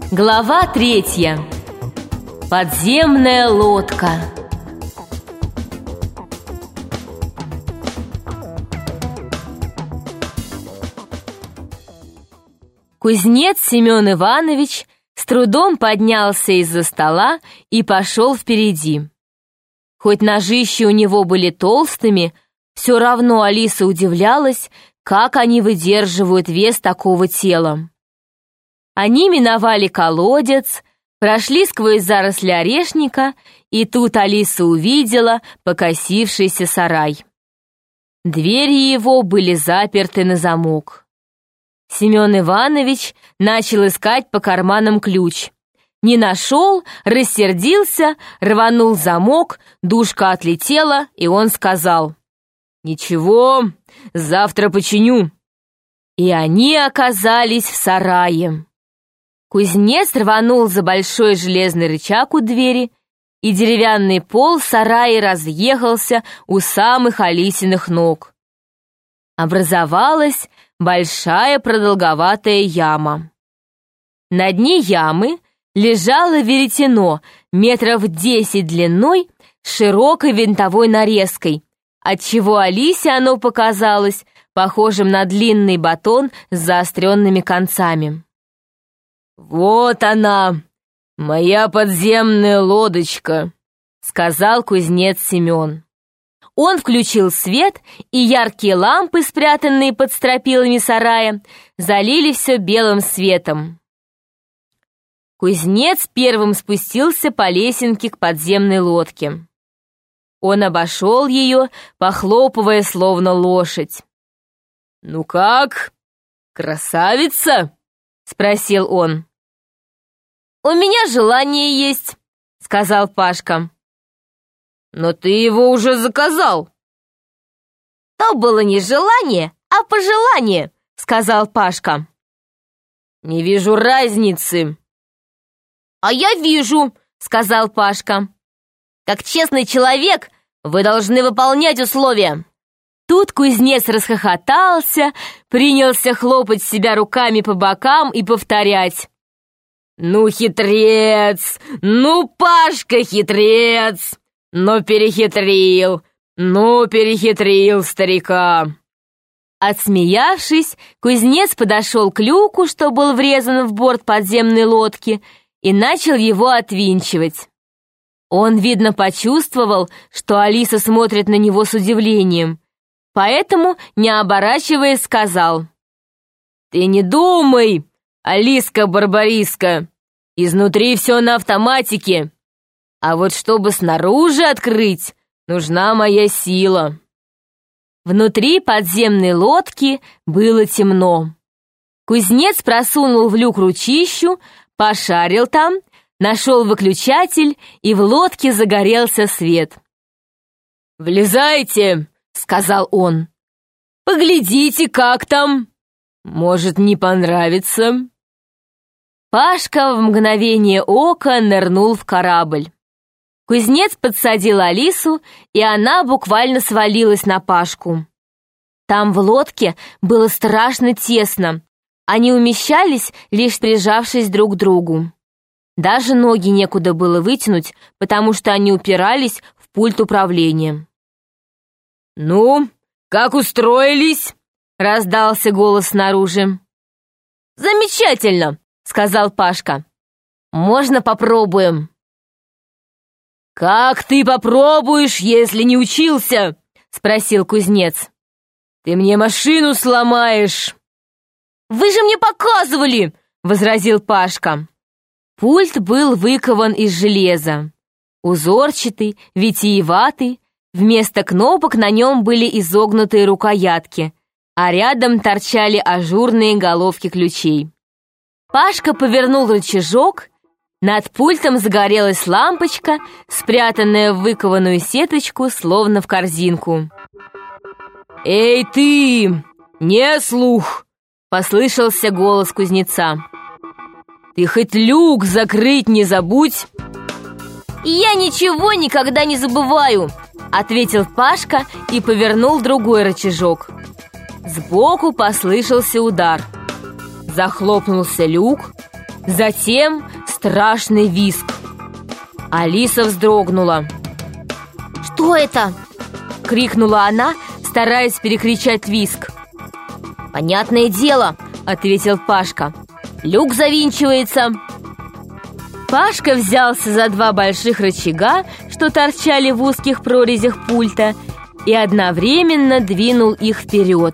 Глава 3. Подземная лодка. Кузнец Семен Иванович с трудом поднялся из-за стола и пошел впереди. Хоть ножища у него были толстыми, все равно Алиса удивлялась, как они выдерживают вес такого тела. Они миновали колодец, прошли сквозь заросли орешника, и тут Алиса увидела покосившийся сарай. Двери его были заперты на замок. Семен Иванович начал искать по карманам ключ. Не нашел, рассердился, рванул замок, дужка отлетела, и он сказал: «Ничего, завтра починю». И они оказались в сарае. Кузнец рванул за большой железный рычаг у двери, и деревянный пол сарая разъехался у самых Алисиных ног. Образовалась большая продолговатая яма. На дне ямы лежало веретено метров 10 длиной с широкой винтовой нарезкой, отчего Алисе оно показалось похожим на длинный батон с заостренными концами. «Вот она, моя подземная лодочка», — сказал кузнец Семен. Он включил свет, и яркие лампы, спрятанные под стропилами сарая, залили все белым светом. Кузнец первым спустился по лесенке к подземной лодке. Он обошел ее, похлопывая, словно лошадь. «Ну как, красавица?» — спросил он. «У меня желание есть», — сказал Пашка. «Но ты его уже заказал». «То было не желание, а пожелание», — сказал Пашка. «Не вижу разницы». «А я вижу», — сказал Пашка. «Как честный человек, вы должны выполнять условия». Тут кузнец расхохотался, принялся хлопать себя руками по бокам и повторять: «Ну, хитрец! Ну, Пашка хитрец! Ну, перехитрил старика!» Отсмеявшись, кузнец подошел к люку, что был врезан в борт подземной лодки, и начал его отвинчивать. Он, видно, почувствовал, что Алиса смотрит на него с удивлением, поэтому, не оборачиваясь, сказал: «Ты не думай, Алиска-барбариска, изнутри все на автоматике, а вот чтобы снаружи открыть, нужна моя сила». Внутри подземной лодки было темно. Кузнец просунул в люк ручищу, пошарил там, нашел выключатель, и в лодке загорелся свет. «Влезайте», — сказал он. «Поглядите, как там. Может, не понравится». Пашка в мгновение ока нырнул в корабль. Кузнец подсадил Алису, и она буквально свалилась на Пашку. Там в лодке было страшно тесно. Они умещались, лишь прижавшись друг к другу. Даже ноги некуда было вытянуть, потому что они упирались в пульт управления. «Ну, как устроились?» — раздался голос снаружи. «Замечательно!» — сказал Пашка. «Можно попробуем?» «Как ты попробуешь, если не учился?» — спросил кузнец. «Ты мне машину сломаешь». «Вы же мне показывали!» — возразил Пашка. Пульт был выкован из железа. Узорчатый, витиеватый, вместо кнопок на нем были изогнутые рукоятки, а рядом торчали ажурные головки ключей. Пашка повернул рычажок, над пультом загорелась лампочка, спрятанная в выкованную сеточку, словно в корзинку. «Эй ты, не слух!» — послышался голос кузнеца. «Ты хоть люк закрыть не забудь!» «Я ничего никогда не забываю!» — ответил Пашка и повернул другой рычажок. Сбоку послышался удар. Захлопнулся люк, Затем страшный визг. Алиса вздрогнула. «Что это?» — крикнула она, стараясь перекричать визг. «Понятное дело», — ответил Пашка. «люк завинчивается». Пашка взялся за два больших рычага, что торчали в узких прорезях пульта, и одновременно двинул их вперед.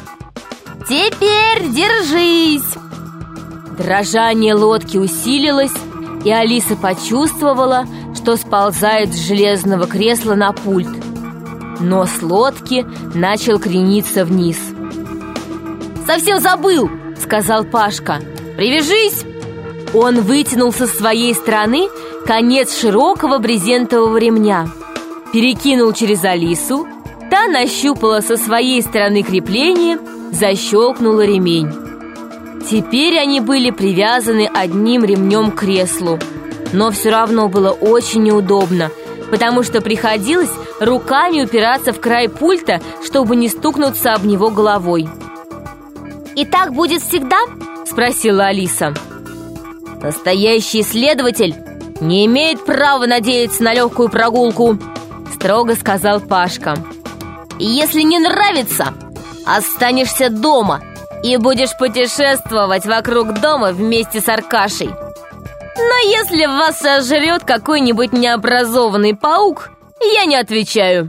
«Теперь держись!» Дрожание лодки усилилось, и Алиса почувствовала, что сползает с железного кресла на пульт. Нос лодки начал крениться вниз. «Совсем забыл!» — сказал Пашка. «Привяжись!» Он вытянул со своей стороны конец широкого брезентового ремня, перекинул через Алису, та нащупала со своей стороны крепление, защелкнула ремень. Теперь они были привязаны одним ремнем к креслу, но все равно было очень неудобно, потому что приходилось руками упираться в край пульта, чтобы не стукнуться об него головой. «И так будет всегда?» — спросила Алиса. «Настоящий исследователь не имеет права надеяться на легкую прогулку», — строго сказал Пашка. «И если не нравится, останешься дома и будешь путешествовать вокруг дома вместе с Аркашей. Но если вас сожрет какой-нибудь необразованный паук, я не отвечаю».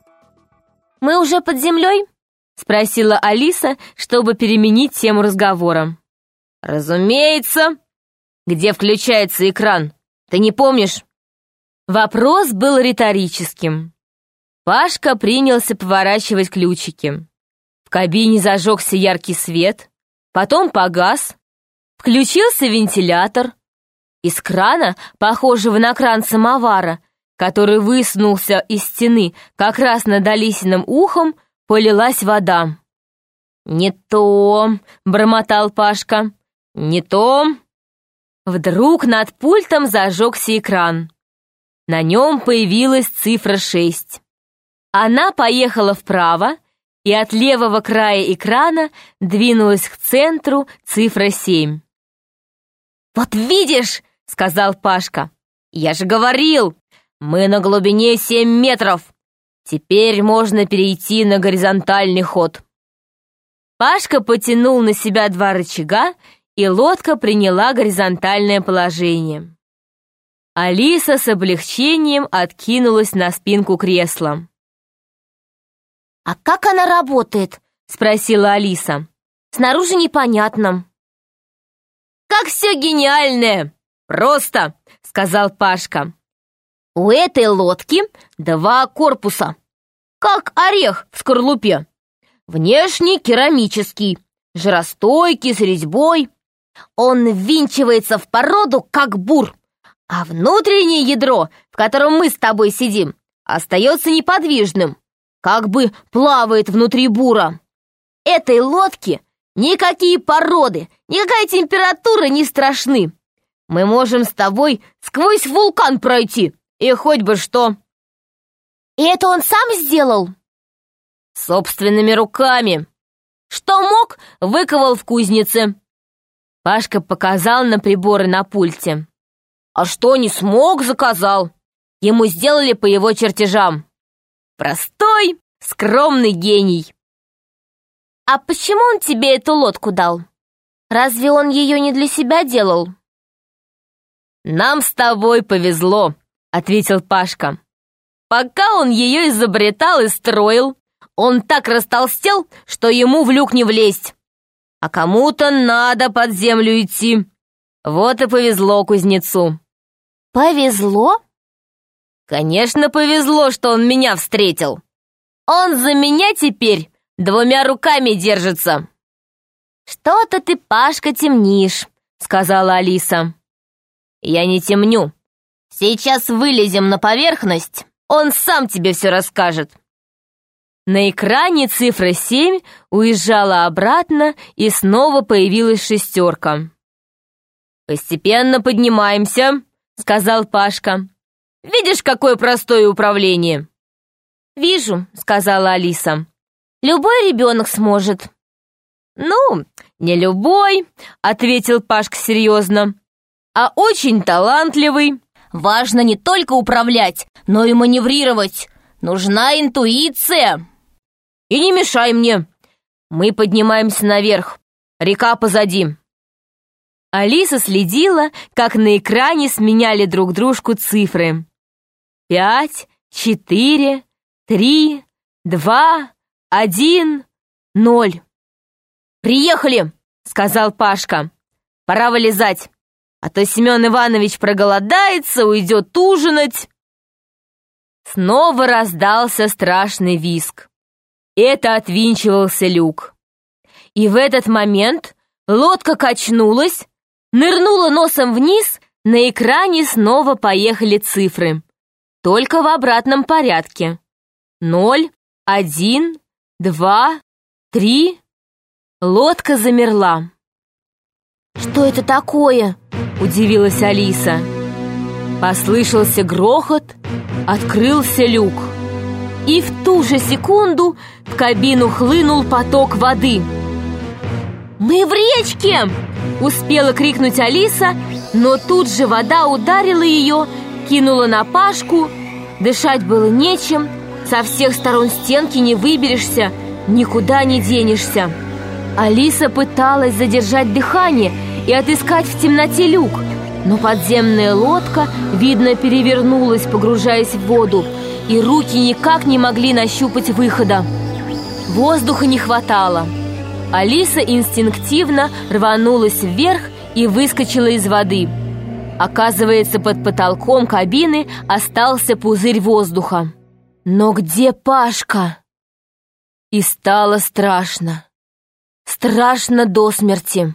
«Мы уже под землей?» — спросила Алиса, чтобы переменить тему разговора. «Разумеется. Где включается экран? Ты не помнишь?» Вопрос был риторическим. Пашка принялся поворачивать ключики. В кабине зажегся яркий свет, потом погас, включился вентилятор. Из крана, похожего на кран самовара, который высунулся из стены как раз над Алисиным ухом, полилась вода. «Не то!» — бормотал Пашка. «Не то!» Вдруг над пультом зажегся экран. На нем появилась цифра 6. Она поехала вправо, и от левого края экрана двинулась к центру цифра 7. «Вот видишь!» — сказал Пашка. «Я же говорил! Мы на глубине 7 метров! Теперь можно перейти на горизонтальный ход!» Пашка потянул на себя два рычага, и лодка приняла горизонтальное положение. Алиса с облегчением откинулась на спинку кресла. «А как она работает?» — спросила Алиса. «Снаружи непонятно». «Как все гениальное! Просто!» — сказал Пашка. «У этой лодки 2 корпуса, как орех в скорлупе. Внешний керамический, жаростойкий, с резьбой. Он ввинчивается в породу, как бур, а внутреннее ядро, в котором мы с тобой сидим, остается неподвижным, как бы плавает внутри бура. Этой лодке никакие породы, никакая температура не страшны. Мы можем с тобой сквозь вулкан пройти, и хоть бы что». «И это он сам сделал?» «Собственными руками. Что мог, выковал в кузнице». Пашка показал на приборы на пульте. «А что не смог, заказал. Ему сделали по его чертежам. Простой, скромный гений». «А почему он тебе эту лодку дал? Разве он ее не для себя делал?» «Нам с тобой повезло», — ответил Пашка. «Пока он ее изобретал и строил, он так растолстел, что ему в люк не влезть. А кому-то надо под землю идти. Вот и повезло кузнецу». «Повезло?» «Конечно, повезло, что он меня встретил. Он за меня теперь 2 руками держится». «Что-то ты, Пашка, темнишь», — сказала Алиса. «Я не темню. Сейчас вылезем на поверхность, он сам тебе все расскажет». На экране цифра 7 уезжала обратно, и снова появилась 6. «Постепенно поднимаемся», — сказал Пашка. «Видишь, какое простое управление?» «Вижу», — сказала Алиса. «Любой ребенок сможет». «Ну, не любой», — ответил Пашка серьезно. а очень талантливый. Важно не только управлять, но и маневрировать. Нужна интуиция. И не мешай мне. Мы поднимаемся наверх. Река позади». Алиса следила, как на экране сменяли друг дружку цифры. 5, 4, 3, 2, 1, 0. «Приехали!» — сказал Пашка. «Пора вылезать, а то Семен Иванович проголодается, уйдет ужинать». Снова раздался страшный визг. Это отвинчивался люк. И в этот момент лодка качнулась, нырнула носом вниз, на экране снова поехали цифры. Только в обратном порядке. 0, 1, 2, 3. Лодка замерла. «Что это такое?» — удивилась Алиса. Послышался грохот, открылся люк. И в ту же секунду в кабину хлынул поток воды. «Мы в речке!» — успела крикнуть Алиса, но тут же вода ударила ее, кинула на Пашку. Дышать было нечем, со всех сторон стенки не выберешься, никуда не денешься. Алиса пыталась задержать дыхание и отыскать в темноте люк, но подземная лодка, видно, перевернулась, погружаясь в воду, и руки никак не могли нащупать выхода. Воздуха не хватало. Алиса инстинктивно рванулась вверх и выскочила из воды. Оказывается, под потолком кабины остался пузырь воздуха. Но где Пашка? И стало страшно. Страшно до смерти.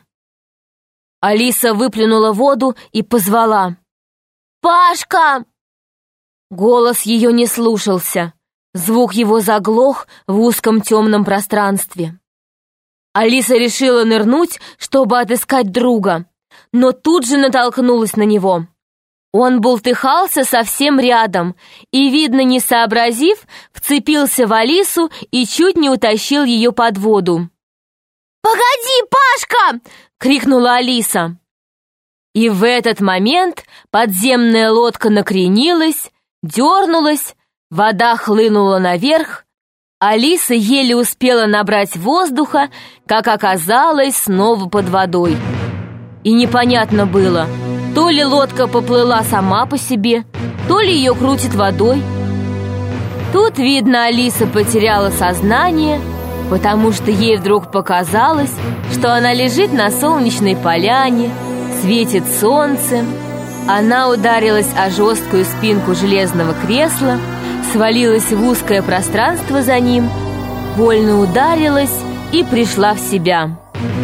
Алиса выплюнула воду и позвала: «Пашка!» Голос ее не слушался. Звук его заглох в узком темном пространстве. Алиса решила нырнуть, чтобы отыскать друга, но тут же натолкнулась на него. Он бултыхался совсем рядом и, видно, не сообразив, вцепился в Алису и чуть не утащил ее под воду. «Погоди, Пашка!» — крикнула Алиса. И в этот момент подземная лодка накренилась, дернулась, вода хлынула наверх. Алиса еле успела набрать воздуха, как оказалось, снова под водой. И непонятно было, то ли лодка поплыла сама по себе, то ли ее крутит водой. Тут, видно, Алиса потеряла сознание, потому что ей вдруг показалось, что она лежит на солнечной поляне, светит солнце. Она ударилась о жесткую спинку железного кресла, свалилась в узкое пространство за ним, больно ударилась и пришла в себя.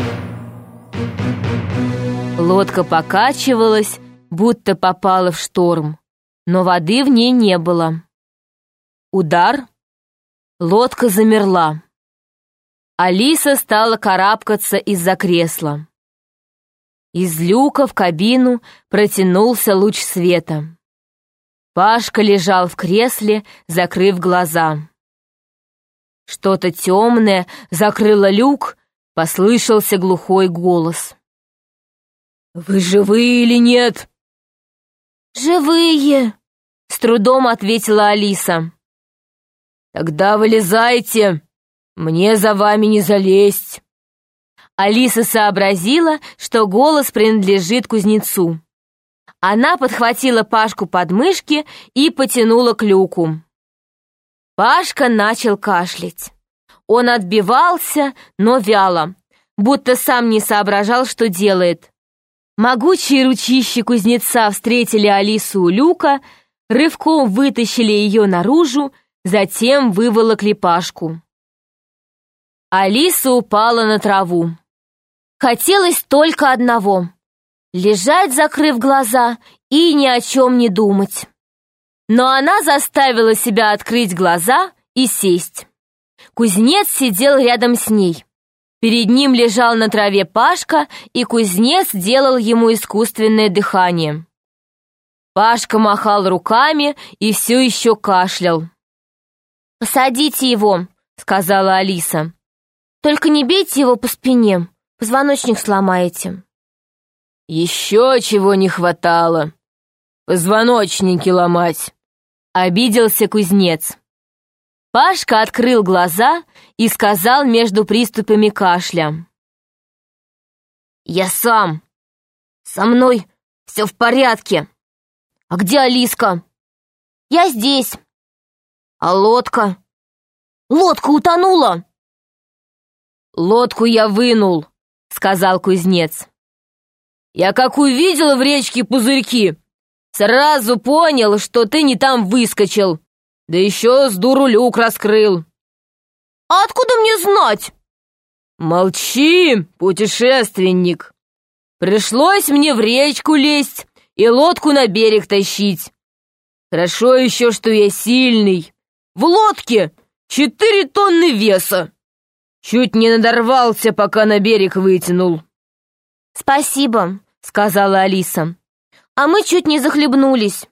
Лодка покачивалась, будто попала в шторм, но воды в ней не было. Удар. Лодка замерла. Алиса стала карабкаться из-за кресла. Из люка в кабину протянулся луч света. Пашка лежал в кресле, закрыв глаза. Что-то темное закрыло люк, послышался глухой голос. «Вы живые или нет?» «Живые!» — с трудом ответила Алиса. «Тогда вылезайте, мне за вами не залезть». Алиса сообразила, что голос принадлежит кузнецу. Она подхватила Пашку под мышки и потянула к люку. Пашка начал кашлять. Он отбивался, но вяло, будто сам не соображал, что делает. Могучие ручищи кузнеца встретили Алису у люка, рывком вытащили ее наружу, затем выволокли Пашку. Алиса упала на траву. Хотелось только одного — лежать, закрыв глаза, и ни о чем не думать. Но она заставила себя открыть глаза и сесть. Кузнец сидел рядом с ней. Перед ним лежал на траве Пашка, и кузнец делал ему искусственное дыхание. Пашка махал руками и все еще кашлял. «Посадите его», — сказала Алиса. «Только не бейте его по спине, позвоночник сломаете». Еще чего не хватало. Позвоночники ломать. Обиделся кузнец. Пашка открыл глаза и сказал между приступами кашля: «Я сам. Со мной все в порядке. А где Алиска?» «Я здесь». «А лодка?» «Лодка утонула». «Лодку я вынул», — сказал кузнец. «Я как увидел в речке пузырьки, сразу понял, что ты не там выскочил, да еще с дуру люк раскрыл». «А откуда мне знать?» «Молчи, путешественник. Пришлось мне в речку лезть и лодку на берег тащить. Хорошо еще, что я сильный. В лодке 4 тонны веса. Чуть не надорвался, пока на берег вытянул». «Спасибо», — сказала Алиса. «А мы чуть не захлебнулись».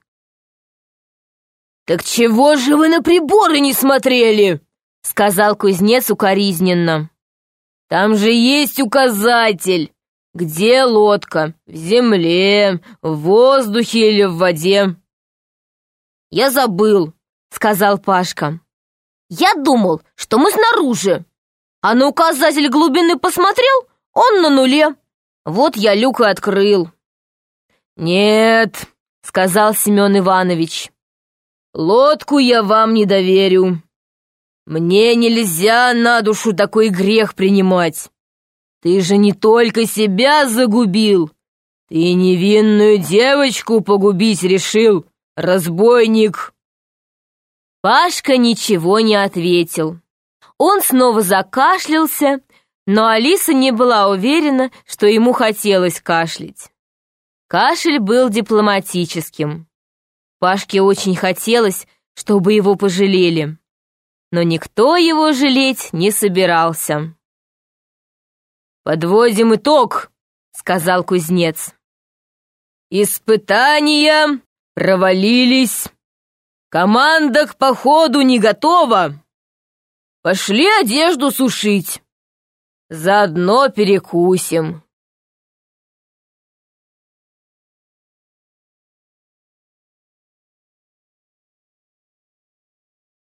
«Так чего же вы на приборы не смотрели?» — сказал кузнец укоризненно. «Там же есть указатель. Где лодка? В земле, в воздухе или в воде?» «Я забыл», — сказал Пашка. «Я думал, что мы снаружи. А на указатель глубины посмотрел, он на нуле. Вот я люк и открыл». «Нет», — сказал Семен Иванович, — «лодку я вам не доверю. Мне нельзя на душу такой грех принимать. Ты же не только себя загубил, ты невинную девочку погубить решил, разбойник». Пашка ничего не ответил. Он снова закашлялся, но Алиса не была уверена, что ему хотелось кашлять. Кашель был дипломатическим. Пашке очень хотелось, чтобы его пожалели, но никто его жалеть не собирался. «Подводим итог», — сказал кузнец. «Испытания провалились. Команда к походу не готова. Пошли одежду сушить. Заодно перекусим».